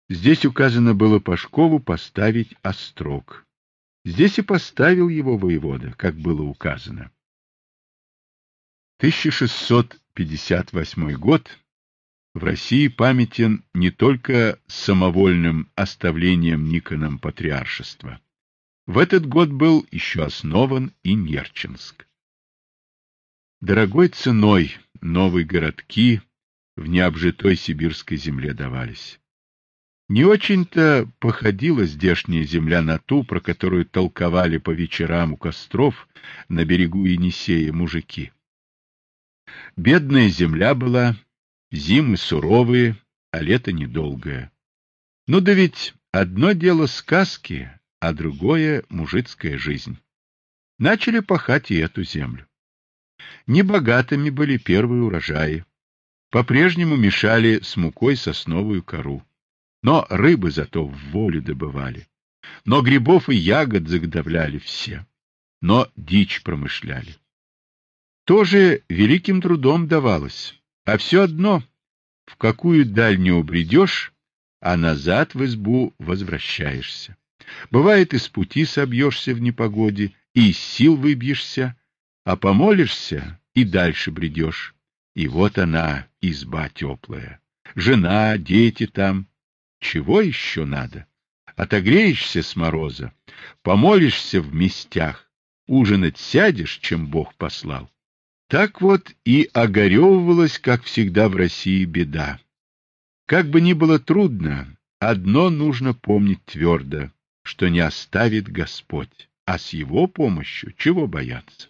Здесь указано было Пашкову поставить острог. Здесь и поставил его воевода, как было указано. 1658 год в России памятен не только самовольным оставлением Никоном патриаршества. В этот год был еще основан и Нерчинск. Дорогой ценой новые городки в необжитой сибирской земле давались. Не очень-то походила здешняя земля на ту, про которую толковали по вечерам у костров на берегу Енисея мужики. Бедная земля была, зимы суровые, а лето недолгое. Ну да ведь одно дело сказки, а другое — мужицкая жизнь. Начали пахать и эту землю. Небогатыми были первые урожаи. По-прежнему мешали с мукой сосновую кору. Но рыбы зато в волю добывали. Но грибов и ягод заготовляли все. Но дичь промышляли. Тоже великим трудом давалось. А все одно, в какую даль не убредешь, а назад в избу возвращаешься. Бывает, из пути собьешься в непогоде, и из сил выбьешься, а помолишься, и дальше бредешь. И вот она, изба теплая. Жена, дети там. Чего еще надо? Отогреешься с мороза, помолишься в местях, ужинать сядешь, чем Бог послал. Так вот и огаревывалась, как всегда в России, беда. Как бы ни было трудно, одно нужно помнить твердо, что не оставит Господь, а с Его помощью чего бояться.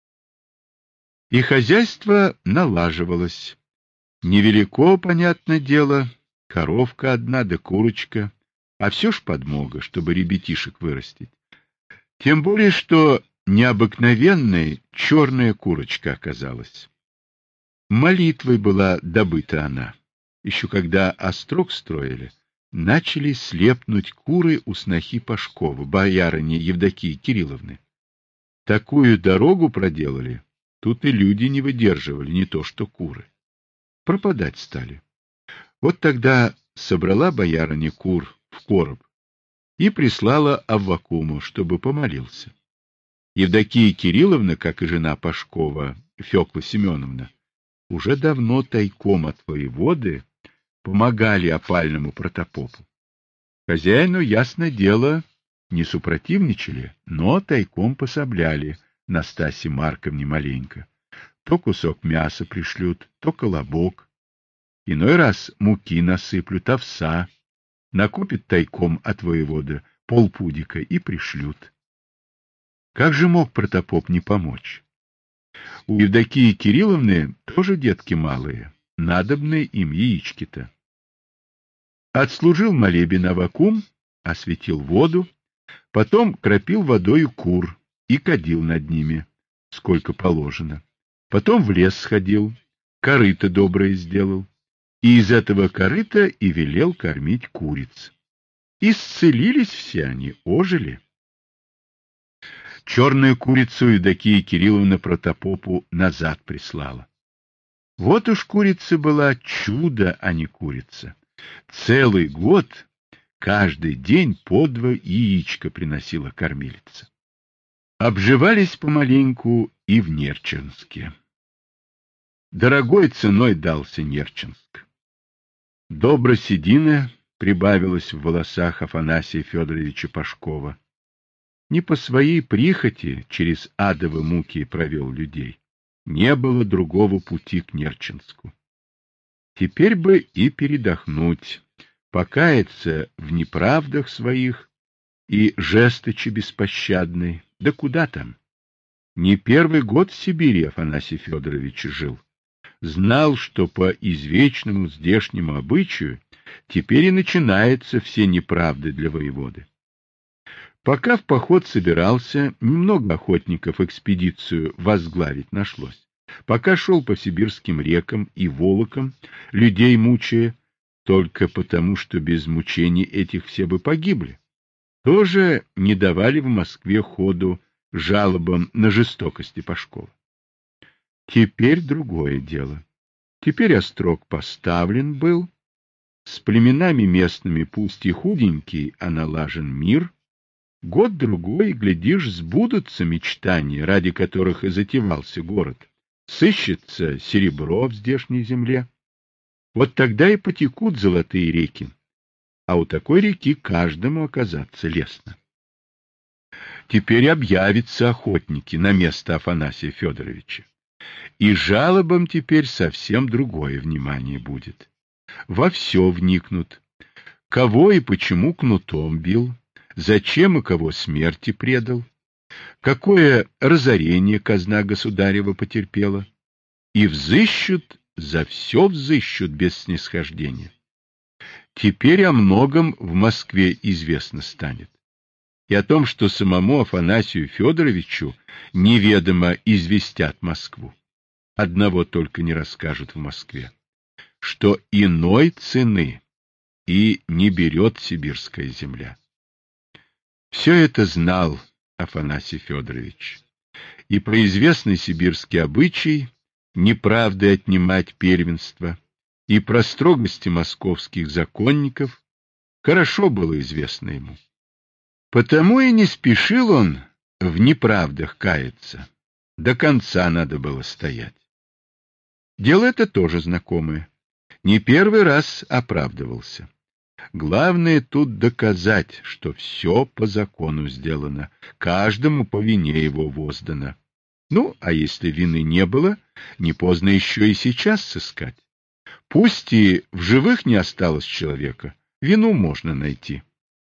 И хозяйство налаживалось. Невелико, понятное дело, коровка одна да курочка, а все ж подмога, чтобы ребятишек вырастить. Тем более, что необыкновенной черная курочка оказалась. Молитвой была добыта она. Еще когда острог строили, начали слепнуть куры у снохи Пашкова, боярыни Евдокии Кирилловны. Такую дорогу проделали, тут и люди не выдерживали, не то что куры. Пропадать стали. Вот тогда собрала боярыня кур в короб и прислала Аввакуму, чтобы помолился. Евдокия Кирилловна, как и жена Пашкова, Фёкла Семеновна, уже давно тайком от воеводы помогали опальному протопопу. Хозяину, ясно дело, не супротивничали, но тайком пособляли Настасье Марковне маленько. То кусок мяса пришлют, то колобок. Иной раз муки насыплют, овса. Накупит тайком от воеводы полпудика и пришлют. Как же мог протопоп не помочь? У Евдокии Кирилловны тоже детки малые, надобны им яички-то. Отслужил молебен Аввакум, осветил воду, потом кропил водою кур и кадил над ними, сколько положено. Потом в лес сходил, корыто доброе сделал, и из этого корыта и велел кормить куриц. Исцелились все они, ожили. Черную курицу Евдокия Кирилловна протопопу назад прислала. Вот уж курица была чудо, а не курица. Целый год, каждый день по 2 яичка приносила кормилица. Обживались помаленьку и в Нерчинске. Дорогой ценой дался Нерчинск. Добро седина прибавилась в волосах Афанасия Федоровича Пашкова. Не по своей прихоти через адовы муки провел людей. Не было другого пути к Нерчинску. Теперь бы и передохнуть, покаяться в неправдах своих и жесточи беспощадной. Да куда там? Не первый год в Сибири Афанасий Федорович жил. Знал, что по извечному здешнему обычаю теперь и начинаются все неправды для воеводы. Пока в поход собирался, немного охотников экспедицию возглавить нашлось. Пока шел по сибирским рекам и волокам, людей мучая, только потому, что без мучений этих все бы погибли, тоже не давали в Москве ходу жалобам на жестокости Пашкова. Теперь другое дело. Теперь острог поставлен был, с племенами местными, пусть и худенький, а налажен мир, год-другой, глядишь, сбудутся мечтания, ради которых и затевался город. Сыщется серебро в здешней земле. Вот тогда и потекут золотые реки, а у такой реки каждому оказаться лестно. Теперь объявятся охотники на место Афанасия Федоровича. И жалобам теперь совсем другое внимание будет. Во все вникнут. Кого и почему кнутом бил, зачем и кого смерти предал, какое разорение казна государева потерпела. И взыщут, за все взыщут без снисхождения. Теперь о многом в Москве известно станет. И о том, что самому Афанасию Федоровичу неведомо известят Москву. Одного только не расскажут в Москве, что иной цены и не берет сибирская земля. Все это знал Афанасий Федорович, и про известный сибирский обычай неправды отнимать первенство, и про строгости московских законников хорошо было известно ему. Потому и не спешил он в неправдах каяться. До конца надо было стоять. Дело это тоже знакомое. Не первый раз оправдывался. Главное тут доказать, что все по закону сделано, каждому по вине его воздано. Ну, а если вины не было, не поздно еще и сейчас сыскать. Пусть и в живых не осталось человека, вину можно найти.